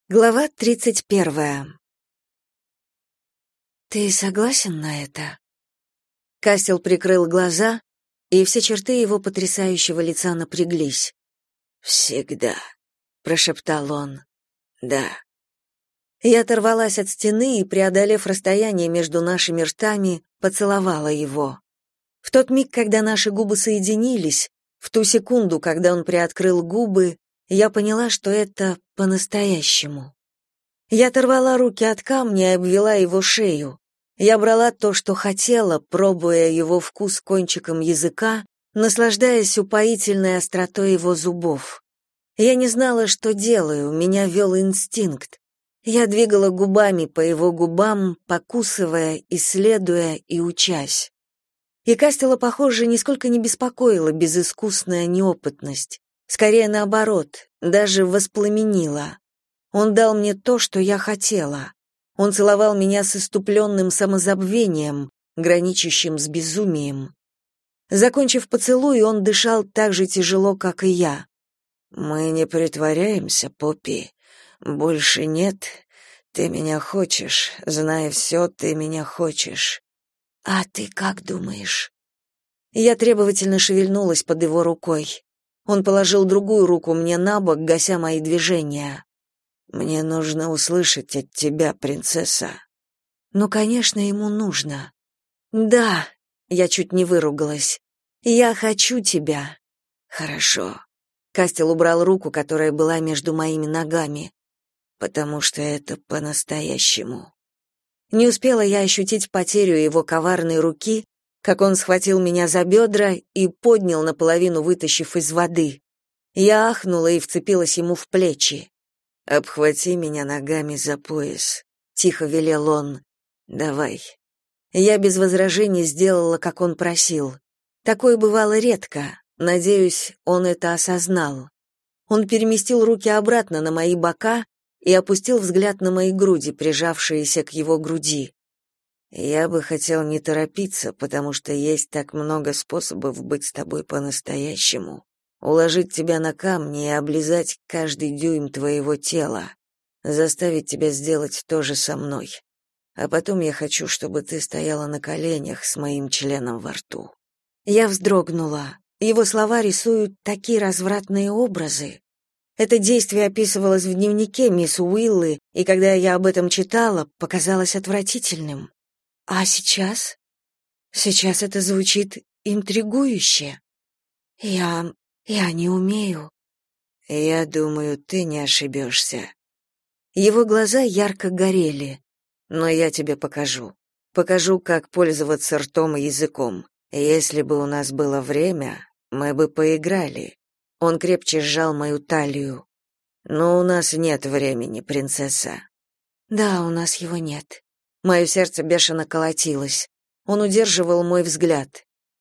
Глава 31. «Ты согласен на это?» Кастел прикрыл глаза, и все черты его потрясающего лица напряглись. «Всегда», — прошептал он. «Да». Я оторвалась от стены и, преодолев расстояние между нашими ртами, поцеловала его. В тот миг, когда наши губы соединились, в ту секунду, когда он приоткрыл губы, я поняла, что это по-настоящему. Я оторвала руки от камня и обвела его шею. Я брала то, что хотела, пробуя его вкус кончиком языка, наслаждаясь упоительной остротой его зубов. Я не знала, что делаю, меня вел инстинкт. Я двигала губами по его губам, покусывая, исследуя и учась. И Кастела, похоже, нисколько не беспокоила безыскусная неопытность. Скорее наоборот, даже воспламенила. Он дал мне то, что я хотела. Он целовал меня с исступленным самозабвением, граничащим с безумием. Закончив поцелуй, он дышал так же тяжело, как и я. «Мы не притворяемся, Поппи. Больше нет. Ты меня хочешь. Зная все, ты меня хочешь». «А ты как думаешь?» Я требовательно шевельнулась под его рукой. Он положил другую руку мне на бок, гася мои движения. «Мне нужно услышать от тебя, принцесса». Ну, конечно, ему нужно. «Да», — я чуть не выругалась. «Я хочу тебя». «Хорошо», — Кастел убрал руку, которая была между моими ногами. «потому что это по-настоящему». Не успела я ощутить потерю его коварной руки, как он схватил меня за бедра и поднял, наполовину вытащив из воды. Я ахнула и вцепилась ему в плечи. «Обхвати меня ногами за пояс», — тихо велел он. «Давай». Я без возражений сделала, как он просил. Такое бывало редко. Надеюсь, он это осознал. Он переместил руки обратно на мои бока и опустил взгляд на мои груди, прижавшиеся к его груди. «Я бы хотел не торопиться, потому что есть так много способов быть с тобой по-настоящему. Уложить тебя на камни и облизать каждый дюйм твоего тела, заставить тебя сделать то же со мной. А потом я хочу, чтобы ты стояла на коленях с моим членом во рту». Я вздрогнула. Его слова рисуют такие развратные образы. Это действие описывалось в дневнике мисс Уиллы, и когда я об этом читала, показалось отвратительным. А сейчас? Сейчас это звучит интригующе. Я не умею. Я думаю, ты не ошибешься. Его глаза ярко горели. Но я тебе покажу. Покажу, как пользоваться ртом и языком. Если бы у нас было время, мы бы поиграли. Он крепче сжал мою талию. Но у нас нет времени, принцесса. Да, у нас его нет. Мое сердце бешено колотилось. Он удерживал мой взгляд.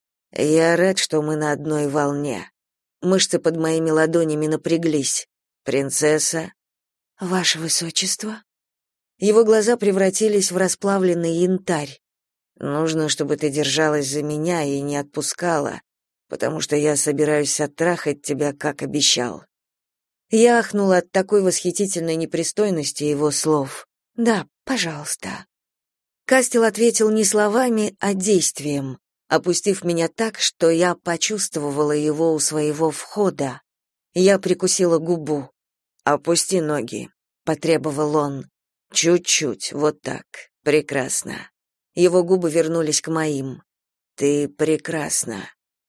Я рад, что мы на одной волне. Мышцы под моими ладонями напряглись. Принцесса? Ваше высочество? Его глаза превратились в расплавленный янтарь. Нужно, чтобы ты держалась за меня и не отпускала, потому что я собираюсь оттрахать тебя, как обещал. Я ахнула от такой восхитительной непристойности его слов. Да, пожалуйста. Кастел ответил не словами, а действием, опустив меня так, что я почувствовала его у своего входа. Я прикусила губу. «Опусти ноги», — потребовал он. «Чуть-чуть, вот так. Прекрасно». Его губы вернулись к моим. «Ты прекрасна».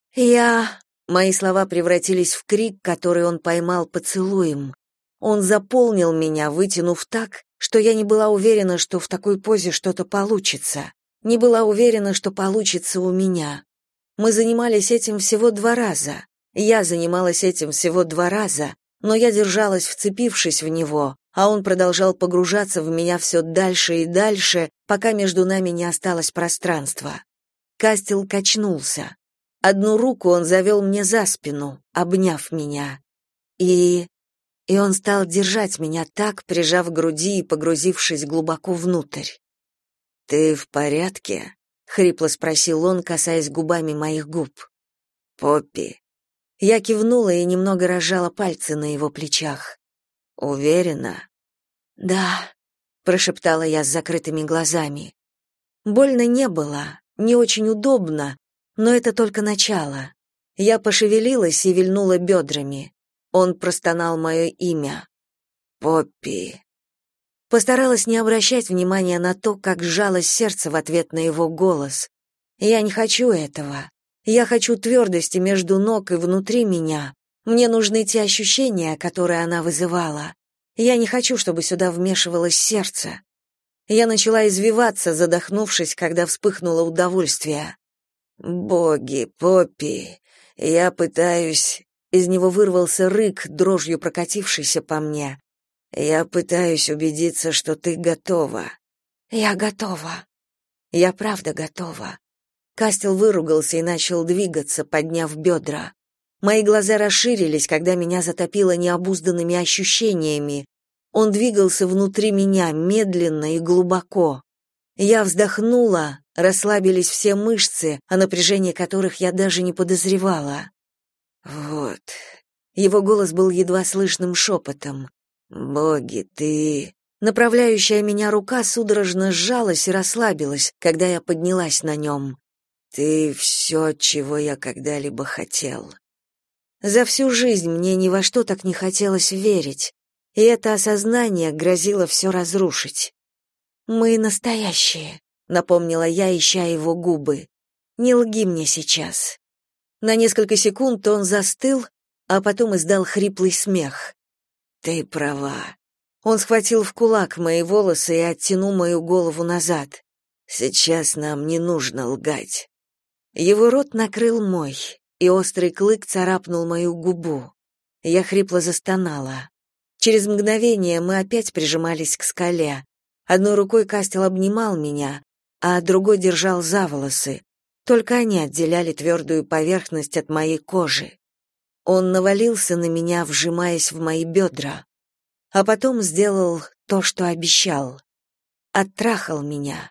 Мои слова превратились в крик, который он поймал поцелуем. Он заполнил меня, вытянув так, что я не была уверена, что в такой позе что-то получится. Не была уверена, что получится у меня. Мы занимались этим всего 2 раза. Я занималась этим всего 2 раза, но я держалась, вцепившись в него, а он продолжал погружаться в меня все дальше и дальше, пока между нами не осталось пространства. Кастел качнулся. Одну руку он завел мне за спину, обняв меня. И он стал держать меня так, прижав к груди и погрузившись глубоко внутрь. «Ты в порядке?» — хрипло спросил он, касаясь губами моих губ. «Поппи». Я кивнула и немного разжала пальцы на его плечах. «Уверена?» «Да», — прошептала я с закрытыми глазами. Больно не было, не очень удобно, но это только начало. Я пошевелилась и вильнула бедрами. Он простонал мое имя. «Поппи». Постаралась не обращать внимания на то, как сжалось сердце в ответ на его голос. Я не хочу этого. Я хочу твердости между ног и внутри меня. Мне нужны те ощущения, которые она вызывала. Я не хочу, чтобы сюда вмешивалось сердце. Я начала извиваться, задохнувшись, когда вспыхнуло удовольствие. «Боги, Поппи, я пытаюсь...» Из него вырвался рык, дрожью прокатившийся по мне. «Я пытаюсь убедиться, что ты готова». «Я готова. Я правда готова». Кастел выругался и начал двигаться, подняв бедра. Мои глаза расширились, когда меня затопило необузданными ощущениями. Он двигался внутри меня медленно и глубоко. Я вздохнула, расслабились все мышцы, о напряжении которых я даже не подозревала. «Вот». Его голос был едва слышным шепотом. «Боги, ты...» Направляющая меня рука судорожно сжалась и расслабилась, когда я поднялась на нем. «Ты все, чего я когда-либо хотел». За всю жизнь мне ни во что так не хотелось верить, и это осознание грозило все разрушить. «Мы настоящие», — напомнила я, ища его губы. «Не лги мне сейчас». На несколько секунд он застыл, а потом издал хриплый смех. «Ты права». Он схватил в кулак мои волосы и оттянул мою голову назад. «Сейчас нам не нужно лгать». Его рот накрыл мой, и острый клык царапнул мою губу. Я хрипло застонала. Через мгновение мы опять прижимались к скале. Одной рукой Кастел обнимал меня, а другой держал за волосы. Только они отделяли твердую поверхность от моей кожи. Он навалился на меня, вжимаясь в мои бедра, а потом сделал то, что обещал. Оттрахал меня.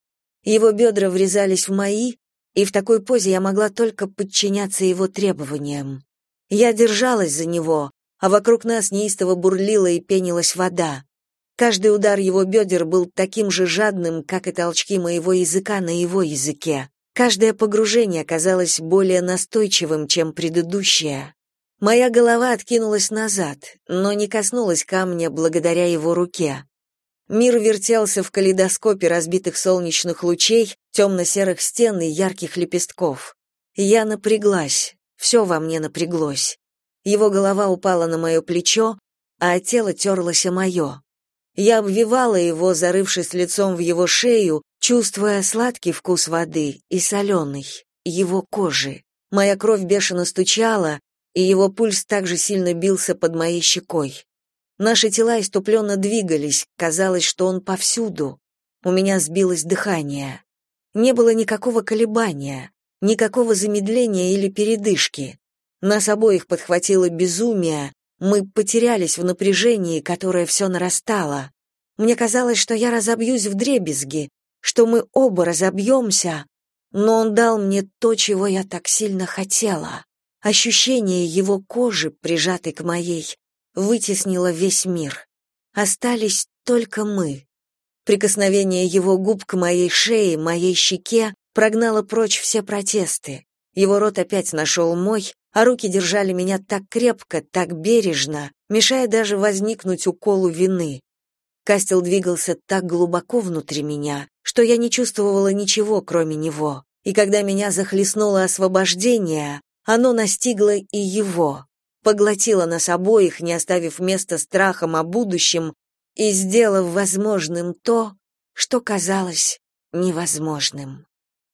Его бедра врезались в мои, и в такой позе я могла только подчиняться его требованиям. Я держалась за него, а вокруг нас неистово бурлила и пенилась вода. Каждый удар его бедер был таким же жадным, как и толчки моего языка на его языке. Каждое погружение казалось более настойчивым, чем предыдущее. Моя голова откинулась назад, но не коснулась камня благодаря его руке. Мир вертелся в калейдоскопе разбитых солнечных лучей, темно-серых стен и ярких лепестков. Я напряглась, все во мне напряглось. Его голова упала на мое плечо, а тело терлось о мое. Я обвивала его, зарывшись лицом в его шею, чувствуя сладкий вкус воды и соленый, его кожи. Моя кровь бешено стучала, и его пульс также сильно бился под моей щекой. Наши тела иступленно двигались, казалось, что он повсюду. У меня сбилось дыхание. Не было никакого колебания, никакого замедления или передышки. Нас обоих подхватило безумие, мы потерялись в напряжении, которое все нарастало. Мне казалось, что я разобьюсь вдребезги, что мы оба разобьемся, но он дал мне то, чего я так сильно хотела. Ощущение его кожи, прижатой к моей, вытеснило весь мир. Остались только мы. Прикосновение его губ к моей шее, моей щеке прогнало прочь все протесты. Его рот опять нашел мой, а руки держали меня так крепко, так бережно, мешая даже возникнуть уколу вины. Кастел двигался так глубоко внутри меня, что я не чувствовала ничего, кроме него. И когда меня захлестнуло освобождение, оно настигло и его, поглотило нас обоих, не оставив места страхам о будущем и сделав возможным то, что казалось невозможным.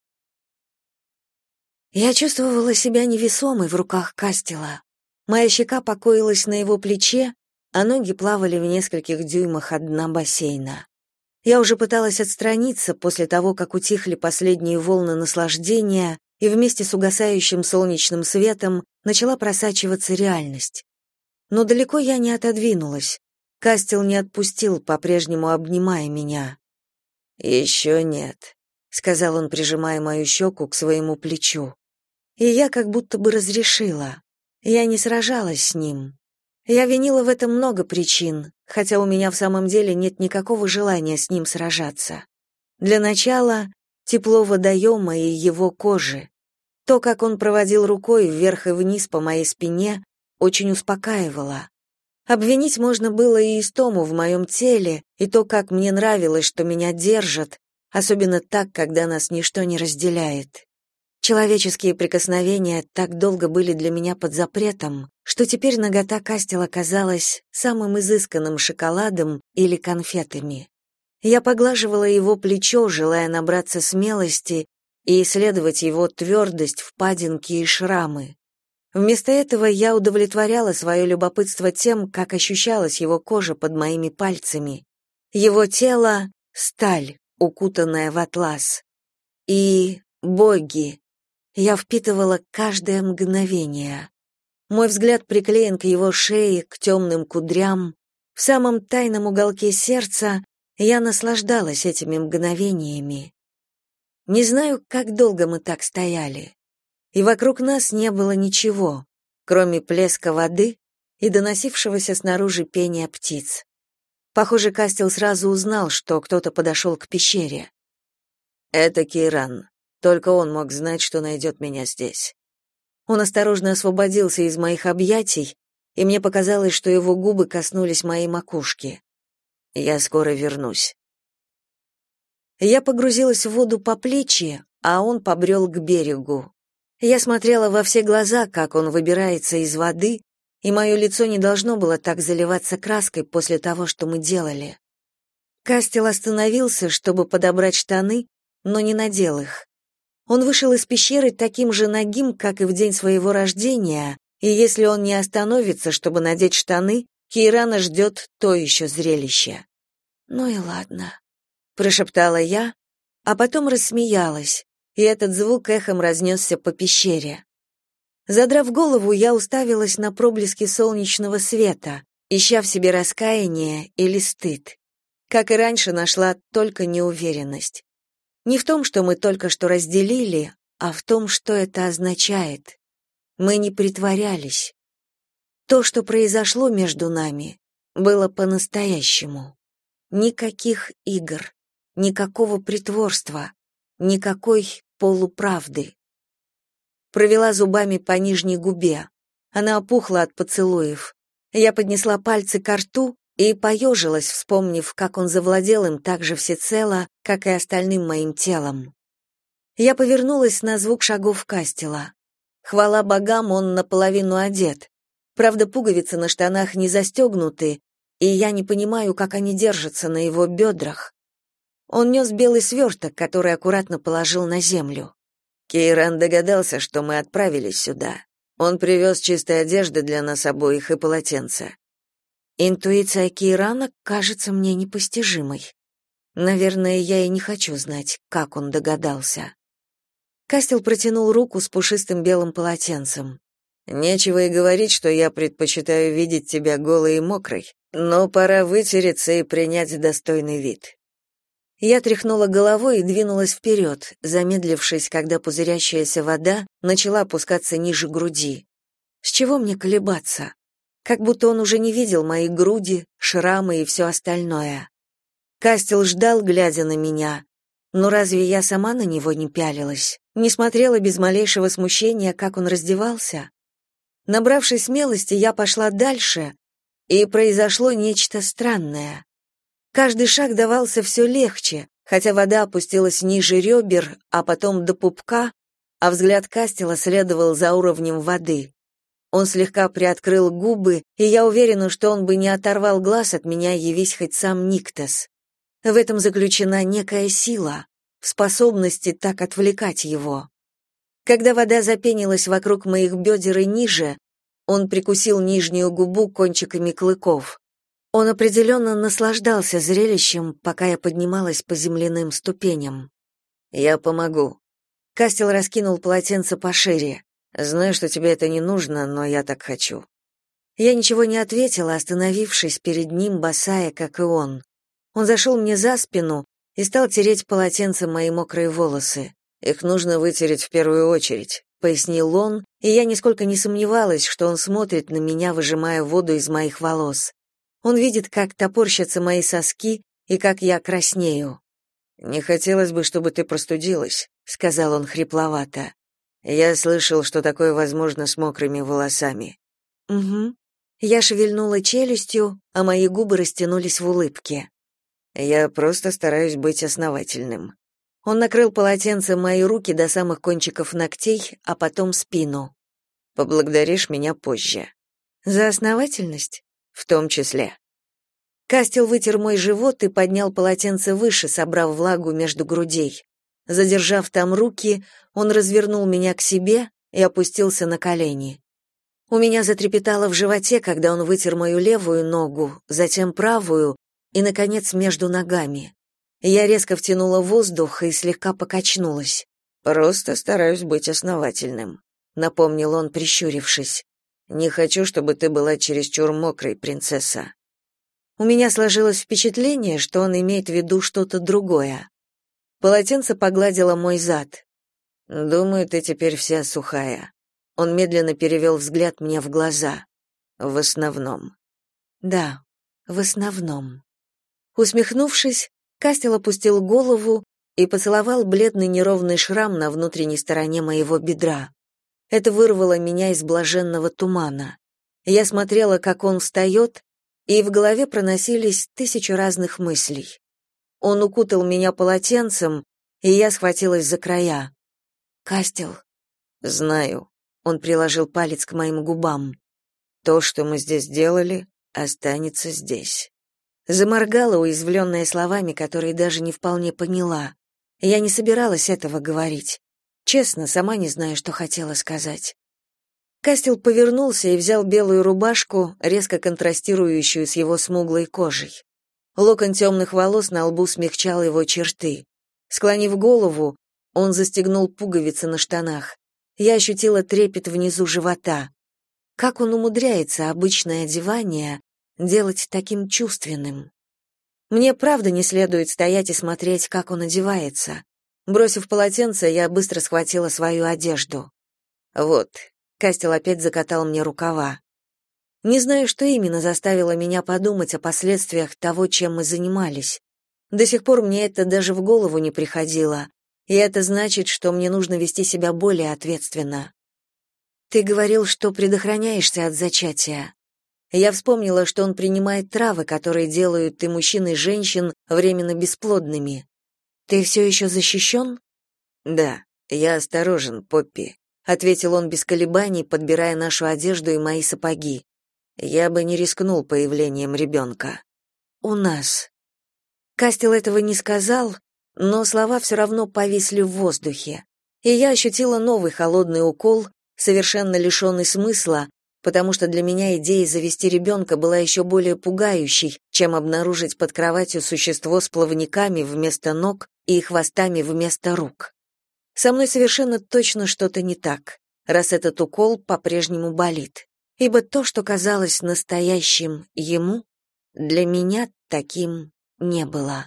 Я чувствовала себя невесомой в руках Кастела. Моя щека покоилась на его плече, а ноги плавали в нескольких дюймах от дна бассейна. Я уже пыталась отстраниться после того, как утихли последние волны наслаждения, и вместе с угасающим солнечным светом начала просачиваться реальность. Но далеко я не отодвинулась. Кастел не отпустил, по-прежнему обнимая меня. «Еще нет», — сказал он, прижимая мою щеку к своему плечу. И я как будто бы разрешила. Я не сражалась с ним. Я винила в этом много причин, хотя у меня в самом деле нет никакого желания с ним сражаться. Для начала тепло водоема и его кожи. То, как он проводил рукой вверх и вниз по моей спине, очень успокаивало. Обвинить можно было и истому в моем теле, и то, как мне нравилось, что меня держат, особенно так, когда нас ничто не разделяет. Человеческие прикосновения так долго были для меня под запретом, что теперь нагота Кастела казалась самым изысканным шоколадом или конфетами. Я поглаживала его плечо, желая набраться смелости и исследовать его твердость, впадинки и шрамы. Вместо этого я удовлетворяла свое любопытство тем, как ощущалась его кожа под моими пальцами. Его тело — сталь, укутанная в атлас. И боги. Я впитывала каждое мгновение. Мой взгляд приклеен к его шее, к темным кудрям. В самом тайном уголке сердца я наслаждалась этими мгновениями. Не знаю, как долго мы так стояли. И вокруг нас не было ничего, кроме плеска воды и доносившегося снаружи пения птиц. Похоже, Кастел сразу узнал, что кто-то подошел к пещере. «Это Кейран. Только он мог знать, что найдет меня здесь». Он осторожно освободился из моих объятий, и мне показалось, что его губы коснулись моей макушки. «Я скоро вернусь». Я погрузилась в воду по плечи, а он побрел к берегу. Я смотрела во все глаза, как он выбирается из воды, и мое лицо не должно было так заливаться краской после того, что мы делали. Кастел остановился, чтобы подобрать штаны, но не надел их. Он вышел из пещеры таким же нагим, как и в день своего рождения, и если он не остановится, чтобы надеть штаны, Кейрана ждет то еще зрелище. «Ну и ладно», — прошептала я, а потом рассмеялась, и этот звук эхом разнесся по пещере. Задрав голову, я уставилась на проблески солнечного света, ища в себе раскаяние или стыд. Как и раньше, нашла только неуверенность. Не в том, что мы только что разделили, а в том, что это означает. Мы не притворялись. То, что произошло между нами, было по-настоящему. Никаких игр, никакого притворства, никакой полуправды. Провела зубами по нижней губе. Она опухла от поцелуев. Я поднесла пальцы ко рту и поежилась, вспомнив, как он завладел им так же всецело, как и остальным моим телом. Я повернулась на звук шагов Кастела. Хвала богам, он наполовину одет. Правда, пуговицы на штанах не застегнуты, и я не понимаю, как они держатся на его бедрах. Он нес белый сверток, который аккуратно положил на землю. Кейран догадался, что мы отправились сюда. Он привез чистой одежды для нас обоих и полотенца. Интуиция Кейрана кажется мне непостижимой. Наверное, я и не хочу знать, как он догадался. Кастел протянул руку с пушистым белым полотенцем. «Нечего и говорить, что я предпочитаю видеть тебя голой и мокрой, но пора вытереться и принять достойный вид». Я тряхнула головой и двинулась вперед, замедлившись, когда пузырящаяся вода начала опускаться ниже груди. С чего мне колебаться? Как будто он уже не видел мои груди, шрамы и все остальное. Кастел ждал, глядя на меня. Но разве я сама на него не пялилась? Не смотрела без малейшего смущения, как он раздевался? Набравшись смелости, я пошла дальше, и произошло нечто странное. Каждый шаг давался все легче, хотя вода опустилась ниже ребер, а потом до пупка, а взгляд Кастела следовал за уровнем воды. Он слегка приоткрыл губы, и я уверена, что он бы не оторвал глаз от меня, явись хоть сам Никтос. В этом заключена некая сила, в способности так отвлекать его. Когда вода запенилась вокруг моих бедер и ниже, он прикусил нижнюю губу кончиками клыков. Он определенно наслаждался зрелищем, пока я поднималась по земляным ступеням. «Я помогу». Кастел раскинул полотенце пошире. «Знаю, что тебе это не нужно, но я так хочу». Я ничего не ответила, остановившись перед ним, босая, как и он. Он зашел мне за спину и стал тереть полотенцем мои мокрые волосы. «Их нужно вытереть в первую очередь», — пояснил он, и я нисколько не сомневалась, что он смотрит на меня, выжимая воду из моих волос. Он видит, как топорщатся мои соски и как я краснею. «Не хотелось бы, чтобы ты простудилась», — сказал он хрипловато. «Я слышал, что такое возможно с мокрыми волосами». «Угу». Я шевельнула челюстью, а мои губы растянулись в улыбке. «Я просто стараюсь быть основательным». Он накрыл полотенцем мои руки до самых кончиков ногтей, а потом спину. «Поблагодаришь меня позже». «За основательность?» «В том числе». Кастел вытер мой живот и поднял полотенце выше, собрав влагу между грудей. Задержав там руки, он развернул меня к себе и опустился на колени. У меня затрепетало в животе, когда он вытер мою левую ногу, затем правую и, наконец, между ногами. Я резко втянула воздух и слегка покачнулась. «Просто стараюсь быть основательным», — напомнил он, прищурившись. «Не хочу, чтобы ты была чересчур мокрой, принцесса». У меня сложилось впечатление, что он имеет в виду что-то другое. Полотенце погладило мой зад. «Думаю, ты теперь вся сухая». Он медленно перевел взгляд мне в глаза. «В основном». «Да, в основном». Усмехнувшись, Кастел опустил голову и поцеловал бледный неровный шрам на внутренней стороне моего бедра. Это вырвало меня из блаженного тумана. Я смотрела, как он встает, и в голове проносились тысячи разных мыслей. Он укутал меня полотенцем, и я схватилась за края. «Кастел». «Знаю». Он приложил палец к моим губам. «То, что мы здесь делали, останется здесь». Заморгала, уязвленная словами, которые даже не вполне поняла. Я не собиралась этого говорить. Честно, сама не знаю, что хотела сказать. Кастел повернулся и взял белую рубашку, резко контрастирующую с его смуглой кожей. Локон темных волос на лбу смягчал его черты. Склонив голову, он застегнул пуговицы на штанах. Я ощутила трепет внизу живота. Как он умудряется обычное одевание делать таким чувственным? Мне правда не следует стоять и смотреть, как он одевается. Бросив полотенце, я быстро схватила свою одежду. «Вот». Кастел опять закатал мне рукава. Не знаю, что именно заставило меня подумать о последствиях того, чем мы занимались. До сих пор мне это даже в голову не приходило, и это значит, что мне нужно вести себя более ответственно. Ты говорил, что предохраняешься от зачатия. Я вспомнила, что он принимает травы, которые делают и мужчин, и женщин временно бесплодными. Ты все еще защищен?» «Да, я осторожен, Поппи», — ответил он без колебаний, подбирая нашу одежду и мои сапоги. «Я бы не рискнул появлением ребенка». «У нас». Кастел этого не сказал, но слова все равно повисли в воздухе, и я ощутила новый холодный укол, совершенно лишенный смысла, потому что для меня идея завести ребенка была еще более пугающей, чем обнаружить под кроватью существо с плавниками вместо ног и хвостами вместо рук. Со мной совершенно точно что-то не так, раз этот укол по-прежнему болит, ибо то, что казалось настоящим ему, для меня таким не было.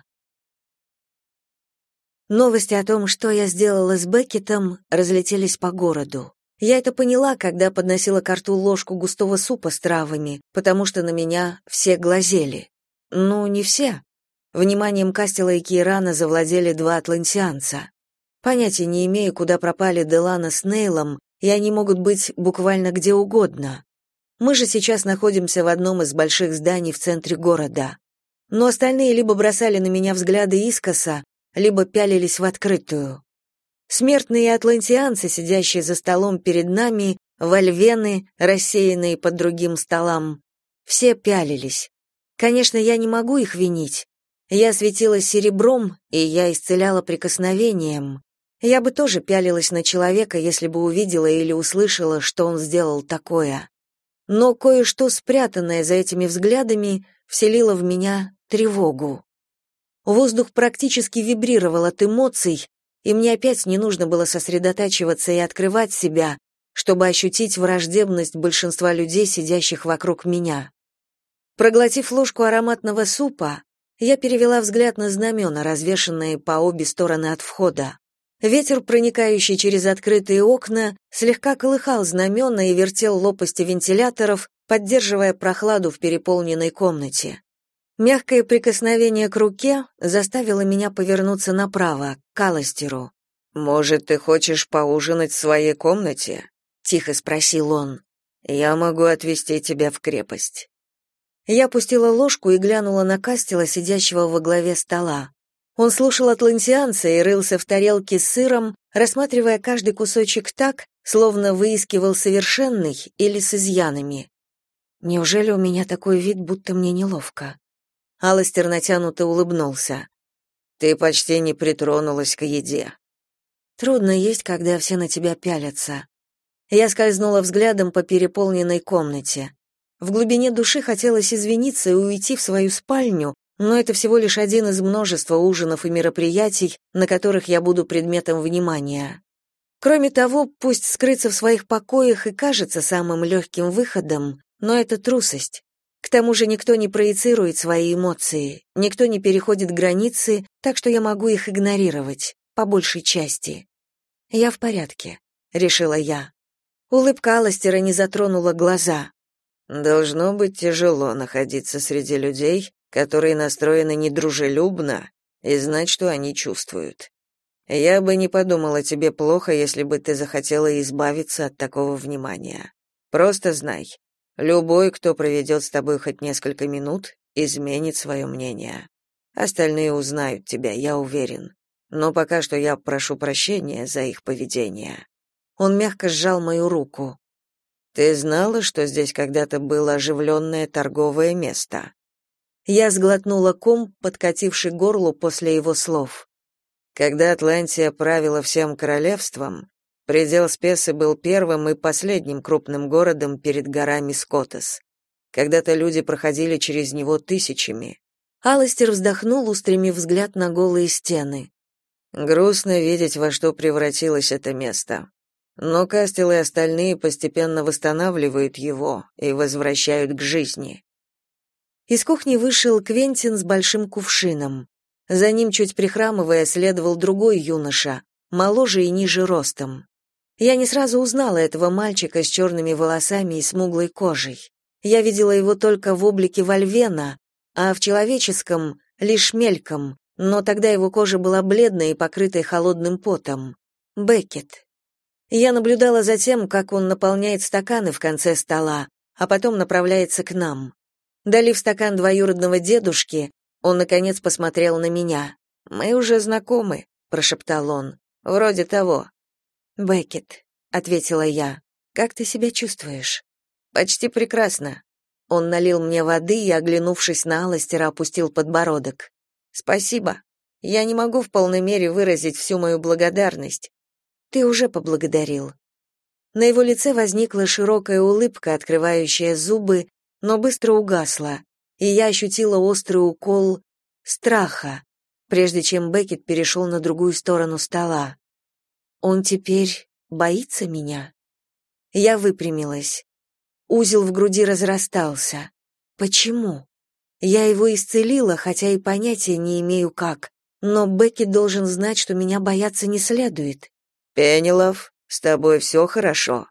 Новости о том, что я сделала с Беккетом, разлетелись по городу. Я это поняла, когда подносила ко рту ложку густого супа с травами, потому что на меня все глазели. Ну, не все. Вниманием Кастела и Кейрана завладели два атлантианца. Понятия не имею, куда пропали Делана с Нейлом, и они могут быть буквально где угодно. Мы же сейчас находимся в одном из больших зданий в центре города. Но остальные либо бросали на меня взгляды искоса, либо пялились в открытую. Смертные атлантианцы, сидящие за столом перед нами, вольвены, рассеянные по другим столам, все пялились. Конечно, я не могу их винить. Я светилась серебром, и я исцеляла прикосновением. Я бы тоже пялилась на человека, если бы увидела или услышала, что он сделал такое. Но кое-что, спрятанное за этими взглядами, вселило в меня тревогу. Воздух практически вибрировал от эмоций, и мне опять не нужно было сосредотачиваться и открывать себя, чтобы ощутить враждебность большинства людей, сидящих вокруг меня. Проглотив ложку ароматного супа, я перевела взгляд на знамена, развешанные по обе стороны от входа. Ветер, проникающий через открытые окна, слегка колыхал знамена и вертел лопасти вентиляторов, поддерживая прохладу в переполненной комнате. Мягкое прикосновение к руке заставило меня повернуться направо, к Аластеру. «Может, ты хочешь поужинать в своей комнате?» — тихо спросил он. «Я могу отвезти тебя в крепость». Я опустила ложку и глянула на Кастела, сидящего во главе стола. Он слушал атлантианца и рылся в тарелке с сыром, рассматривая каждый кусочек так, словно выискивал совершенный или с изъянами. Неужели у меня такой вид, будто мне неловко? Аластер натянуто улыбнулся. «Ты почти не притронулась к еде». Трудно есть, когда все на тебя пялятся. Я скользнула взглядом по переполненной комнате. В глубине души хотелось извиниться и уйти в свою спальню, но это всего лишь один из множества ужинов и мероприятий, на которых я буду предметом внимания. Кроме того, пусть скрыться в своих покоях и кажется самым легким выходом, но это трусость. К тому же никто не проецирует свои эмоции, никто не переходит границы, так что я могу их игнорировать, по большей части. «Я в порядке», — решила я. Улыбка Аластера не затронула глаза. «Должно быть тяжело находиться среди людей, которые настроены недружелюбно, и знать, что они чувствуют. Я бы не подумала тебе плохо, если бы ты захотела избавиться от такого внимания. Просто знай, любой, кто проведет с тобой хоть несколько минут, изменит свое мнение. Остальные узнают тебя, я уверен. Но пока что я прошу прощения за их поведение». Он мягко сжал мою руку. «Ты знала, что здесь когда-то было оживленное торговое место?» Я сглотнула ком, подкативший к горлу после его слов. Когда Атлантия правила всем королевством, предел Спесы был первым и последним крупным городом перед горами Скотес. Когда-то люди проходили через него тысячами. Аластер вздохнул, устремив взгляд на голые стены. Грустно видеть, во что превратилось это место. Но Кастел и остальные постепенно восстанавливают его и возвращают к жизни. Из кухни вышел Квентин с большим кувшином. За ним, чуть прихрамывая, следовал другой юноша, моложе и ниже ростом. Я не сразу узнала этого мальчика с черными волосами и смуглой кожей. Я видела его только в облике Вольвена, а в человеческом — лишь мельком, но тогда его кожа была бледной и покрытой холодным потом. Беккет. Я наблюдала за тем, как он наполняет стаканы в конце стола, а потом направляется к нам. Долив стакан двоюродного дедушки, он, наконец, посмотрел на меня. «Мы уже знакомы», — прошептал он. «Вроде того». «Беккет», — ответила я, — «как ты себя чувствуешь?» «Почти прекрасно». Он налил мне воды и, оглянувшись на Аластера, опустил подбородок. «Спасибо. Я не могу в полной мере выразить всю мою благодарность. Ты уже поблагодарил». На его лице возникла широкая улыбка, открывающая зубы, но быстро угасла, и я ощутила острый укол страха, прежде чем Беккет перешел на другую сторону стола. Он теперь боится меня? Я выпрямилась. Узел в груди разрастался. Почему? Я его исцелила, хотя и понятия не имею как, но Беккет должен знать, что меня бояться не следует. «Пенелов, с тобой все хорошо?»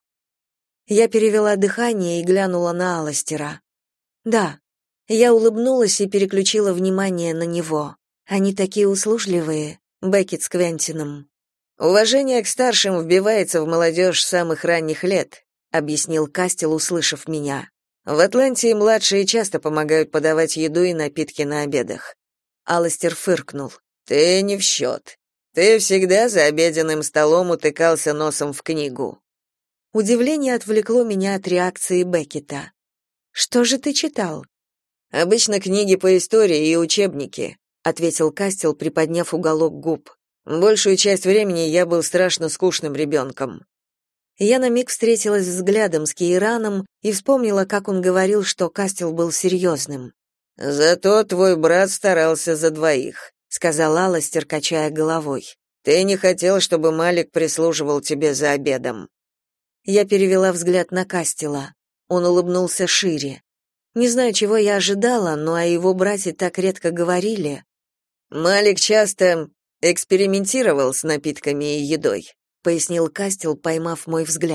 Я перевела дыхание и глянула на Аластера. Да, я улыбнулась и переключила внимание на него. Они такие услужливые, Беккет с Квентином. «Уважение к старшим вбивается в молодежь с самых ранних лет», объяснил Кастел, услышав меня. «В Атлантии младшие часто помогают подавать еду и напитки на обедах». Аластер фыркнул. «Ты не в счет. Ты всегда за обеденным столом утыкался носом в книгу». Удивление отвлекло меня от реакции Беккета. «Что же ты читал?» «Обычно книги по истории и учебники», ответил Кастел, приподняв уголок губ. «Большую часть времени я был страшно скучным ребенком». Я на миг встретилась взглядом с Кейраном и вспомнила, как он говорил, что Кастел был серьезным. «Зато твой брат старался за двоих», — сказал Аластер, качая головой. «Ты не хотел, чтобы Малик прислуживал тебе за обедом». Я перевела взгляд на Кастела. Он улыбнулся шире. Не знаю, чего я ожидала, но о его брате так редко говорили. «Малик часто экспериментировал с напитками и едой», пояснил Кастел, поймав мой взгляд.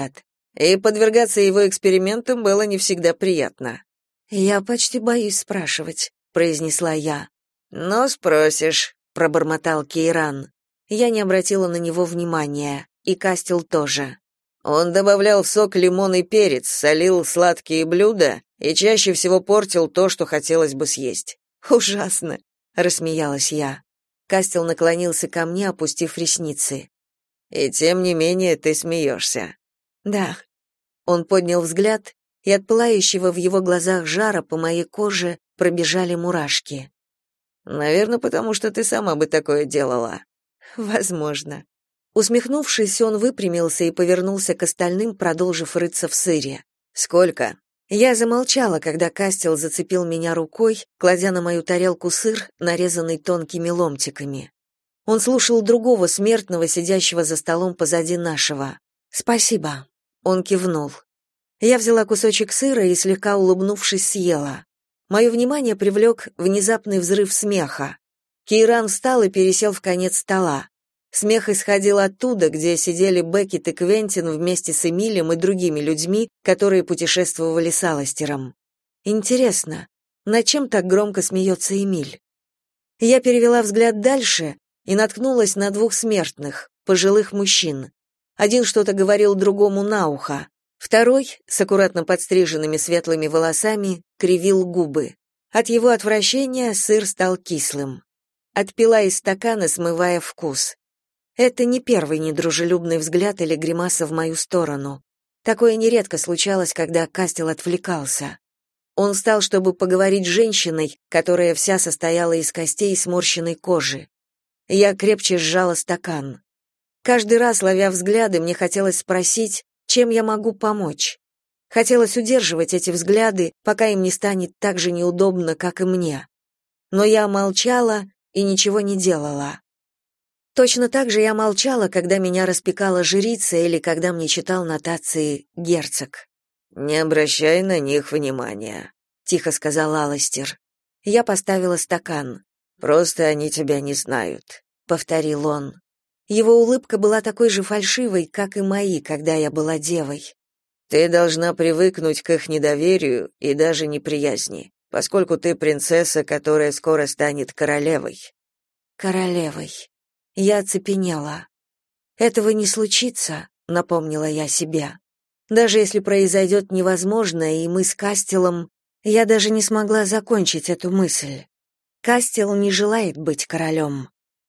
И подвергаться его экспериментам было не всегда приятно. «Я почти боюсь спрашивать», — произнесла я. «Но спросишь», — пробормотал Кейран. Я не обратила на него внимания, и Кастел тоже. Он добавлял в сок лимон и перец, солил сладкие блюда и чаще всего портил то, что хотелось бы съесть. «Ужасно», — рассмеялась я. Кастел наклонился ко мне, опустив ресницы. «И тем не менее ты смеешься». «Да». Он поднял взгляд, и от пылающего в его глазах жара по моей коже пробежали мурашки. «Наверное, потому что ты сама бы такое делала». «Возможно». Усмехнувшись, он выпрямился и повернулся к остальным, продолжив рыться в сыре. «Сколько?» Я замолчала, когда Кастел зацепил меня рукой, кладя на мою тарелку сыр, нарезанный тонкими ломтиками. Он слушал другого смертного, сидящего за столом позади нашего. «Спасибо». Он кивнул. Я взяла кусочек сыра и, слегка улыбнувшись, съела. Мое внимание привлек внезапный взрыв смеха. Кейран встал и пересел в конец стола. Смех исходил оттуда, где сидели Беккет и Квентин вместе с Эмилем и другими людьми, которые путешествовали с Аластером. Интересно, над чем так громко смеется Эмиль? Я перевела взгляд дальше и наткнулась на двух смертных, пожилых мужчин. Один что-то говорил другому на ухо, второй, с аккуратно подстриженными светлыми волосами, кривил губы. От его отвращения сыр стал кислым. Отпила из стакана, смывая вкус. Это не первый недружелюбный взгляд или гримаса в мою сторону. Такое нередко случалось, когда Кастел отвлекался. Он встал, чтобы поговорить с женщиной, которая вся состояла из костей и сморщенной кожи. Я крепче сжала стакан. Каждый раз, ловя взгляды, мне хотелось спросить, чем я могу помочь. Хотелось удерживать эти взгляды, пока им не станет так же неудобно, как и мне. Но я молчала и ничего не делала. Точно так же я молчала, когда меня распекала жрица или когда мне читал нотации герцог. «Не обращай на них внимания», — тихо сказал Аластер. Я поставила стакан. «Просто они тебя не знают», — повторил он. Его улыбка была такой же фальшивой, как и мои, когда я была девой. «Ты должна привыкнуть к их недоверию и даже неприязни, поскольку ты принцесса, которая скоро станет королевой». Королевой. Я оцепенела. «Этого не случится», — напомнила я себе. Даже если произойдет невозможное, и мы с Кастелом... Я даже не смогла закончить эту мысль. Кастел не желает быть королем.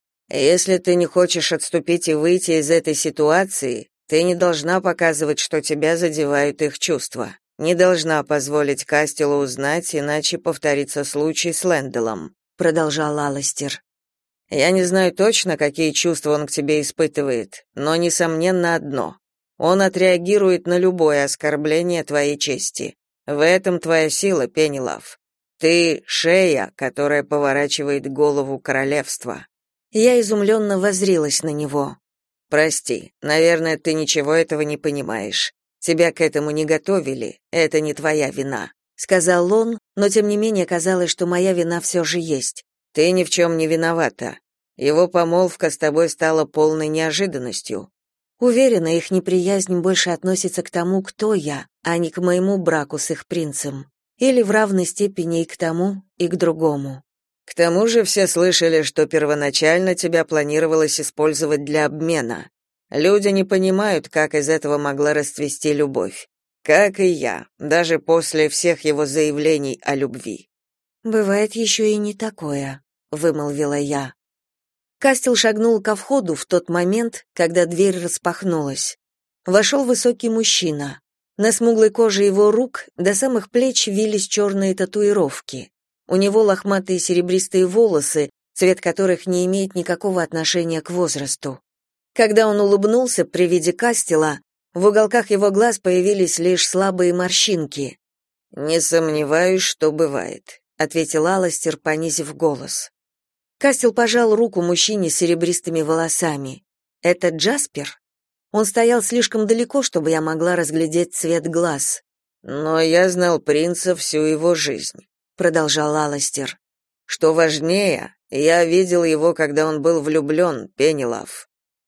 «Если ты не хочешь отступить и выйти из этой ситуации, ты не должна показывать, что тебя задевают их чувства. Не должна позволить Кастелу узнать, иначе повторится случай с Лэнделом», — продолжал Аластер. «Я не знаю точно, какие чувства он к тебе испытывает, но, несомненно, одно. Он отреагирует на любое оскорбление твоей чести. В этом твоя сила, Пенелав. Ты — шея, которая поворачивает голову королевства». Я изумленно воззрилась на него. «Прости, наверное, ты ничего этого не понимаешь. Тебя к этому не готовили, это не твоя вина», — сказал он, но тем не менее казалось, что моя вина все же есть. «Ты ни в чем не виновата. Его помолвка с тобой стала полной неожиданностью». Уверена, их неприязнь больше относится к тому, кто я, а не к моему браку с их принцем. Или в равной степени и к тому, и к другому. «К тому же все слышали, что первоначально тебя планировалось использовать для обмена. Люди не понимают, как из этого могла расцвести любовь. Как и я, даже после всех его заявлений о любви». «Бывает еще и не такое», — вымолвила я. Кастел шагнул ко входу в тот момент, когда дверь распахнулась. Вошел высокий мужчина. На смуглой коже его рук до самых плеч вились черные татуировки. У него лохматые серебристые волосы, цвет которых не имеет никакого отношения к возрасту. Когда он улыбнулся при виде Кастела, в уголках его глаз появились лишь слабые морщинки. «Не сомневаюсь, что бывает», — ответил Аластер, понизив голос. Кастел пожал руку мужчине с серебристыми волосами. «Это Джаспер?» Он стоял слишком далеко, чтобы я могла разглядеть цвет глаз. «Но я знал принца всю его жизнь», — продолжал Аластер. «Что важнее, я видел его, когда он был влюблен, Пенелав».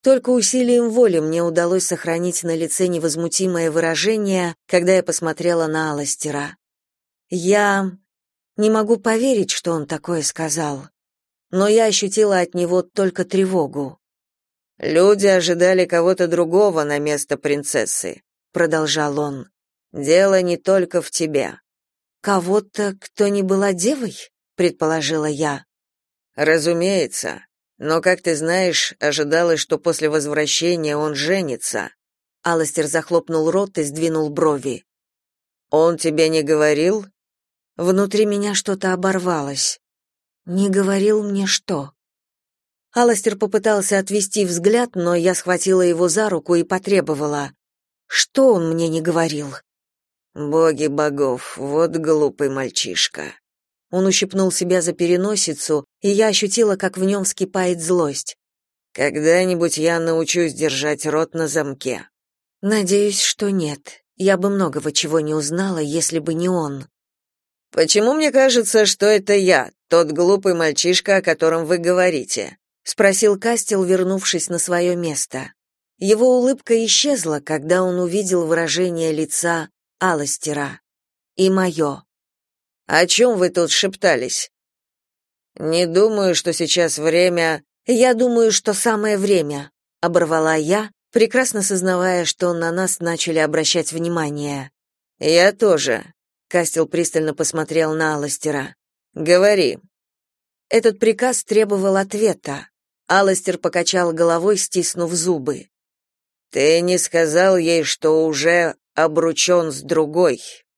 Только усилием воли мне удалось сохранить на лице невозмутимое выражение, когда я посмотрела на Аластера. Я не могу поверить, что он такое сказал, но я ощутила от него только тревогу. «Люди ожидали кого-то другого на место принцессы», — продолжал он. «Дело не только в тебе». «Кого-то, кто не была девой?» — предположила я. «Разумеется. Но, как ты знаешь, ожидалось, что после возвращения он женится». Аластер захлопнул рот и сдвинул брови. «Он тебе не говорил?» Внутри меня что-то оборвалось. Не говорил мне что? Аластер попытался отвести взгляд, но я схватила его за руку и потребовала. Что он мне не говорил? «Боги богов, вот глупый мальчишка». Он ущипнул себя за переносицу, и я ощутила, как в нем вскипает злость. «Когда-нибудь я научусь держать рот на замке». Надеюсь, что нет. Я бы многого чего не узнала, если бы не он. «Почему мне кажется, что это я, тот глупый мальчишка, о котором вы говорите?» — спросил Кастел, вернувшись на свое место. Его улыбка исчезла, когда он увидел выражение лица Аластера. И мое. «О чем вы тут шептались?» «Не думаю, что сейчас время...» «Я думаю, что самое время», — оборвала я, прекрасно сознавая, что на нас начали обращать внимание. «Я тоже», — Кастел пристально посмотрел на Аластера. «Говори». Этот приказ требовал ответа. Аластер покачал головой, стиснув зубы. «Ты не сказал ей, что уже обручен с другой»,